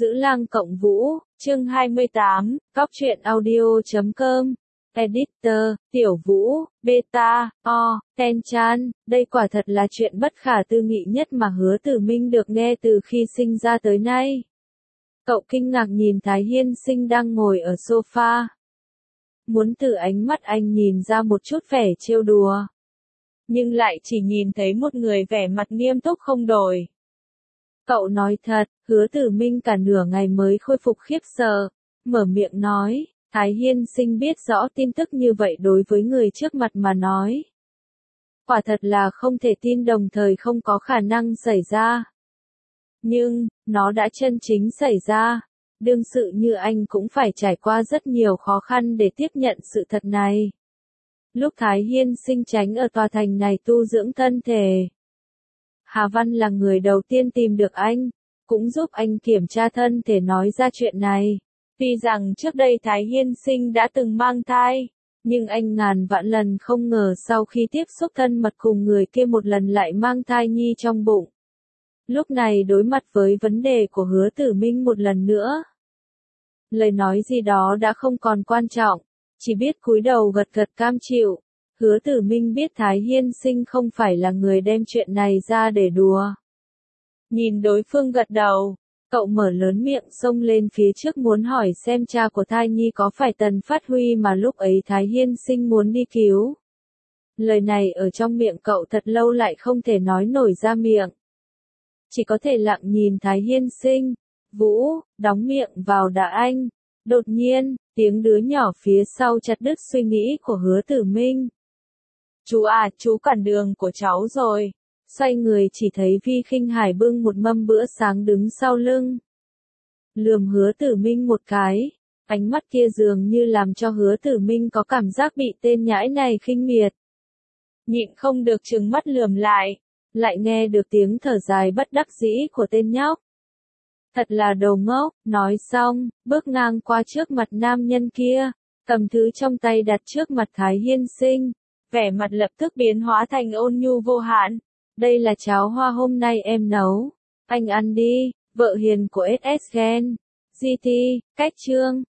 Giữ Lang Cộng Vũ, chương 28, Cóc truyện audio.com. Editor, Tiểu Vũ, Beta, Tenchan, đây quả thật là chuyện bất khả tư nghị nhất mà Hứa Tử Minh được nghe từ khi sinh ra tới nay. Cậu kinh ngạc nhìn Thái Hiên Sinh đang ngồi ở sofa. Muốn từ ánh mắt anh nhìn ra một chút vẻ trêu đùa. Nhưng lại chỉ nhìn thấy một người vẻ mặt nghiêm túc không đổi. Cậu nói thật, Hứa Tử Minh cả nửa ngày mới khôi phục khiếp sợ, mở miệng nói, Thái Hiên Sinh biết rõ tin tức như vậy đối với người trước mặt mà nói. Quả thật là không thể tin, đồng thời không có khả năng xảy ra. Nhưng, nó đã chân chính xảy ra. Đương sự như anh cũng phải trải qua rất nhiều khó khăn để tiếp nhận sự thật này. Lúc Thái Hiên Sinh tránh ở tòa thành này tu dưỡng thân thể, Hà Văn là người đầu tiên tìm được anh, cũng giúp anh kiểm tra thân thể nói ra chuyện này. Tuy rằng trước đây Thái Hiên Sinh đã từng mang thai, nhưng anh ngàn vạn lần không ngờ sau khi tiếp xúc thân mật cùng người kia một lần lại mang thai nhi trong bụng. Lúc này đối mặt với vấn đề của Hứa Tử Minh một lần nữa. Lời nói gì đó đã không còn quan trọng, chỉ biết cúi đầu gật gật cam chịu. Hứa Tử Minh biết Thái Hiên Sinh không phải là người đem chuyện này ra để đùa. Nhìn đối phương gật đầu, cậu mở lớn miệng xông lên phía trước muốn hỏi xem cha của thai nhi có phải Tần Phát Huy mà lúc ấy Thái Hiên Sinh muốn đi cứu. Lời này ở trong miệng cậu thật lâu lại không thể nói nổi ra miệng. Chỉ có thể lặng nhìn Thái Hiên Sinh. Vũ, đóng miệng vào đã anh. Đột nhiên, tiếng đứa nhỏ phía sau chặt đứt suy nghĩ của Hứa Tử Minh. Chú à, chú cản đường của cháu rồi. Xoay người chỉ thấy Vi Khinh Hải bưng một mâm bữa sáng đứng sau lưng. Lườm Hứa Tử Minh một cái, ánh mắt kia dường như làm cho Hứa Tử Minh có cảm giác bị tên nhãi này khinh miệt. Nhịn không được trừng mắt lườm lại nghe được tiếng thở dài bất đắc dĩ của tên nhóc. Thật là đồ ngốc, nói xong, bước ngang qua trước mặt nam nhân kia, cầm thứ trong tay đặt trước mặt Thái Hiên Sinh, vẻ mặt lập tức biến hóa thành ôn nhu vô hạn. Đây là cháo hoa hôm nay em nấu, anh ăn đi, vợ hiền của SS Gen. GT, cách chương.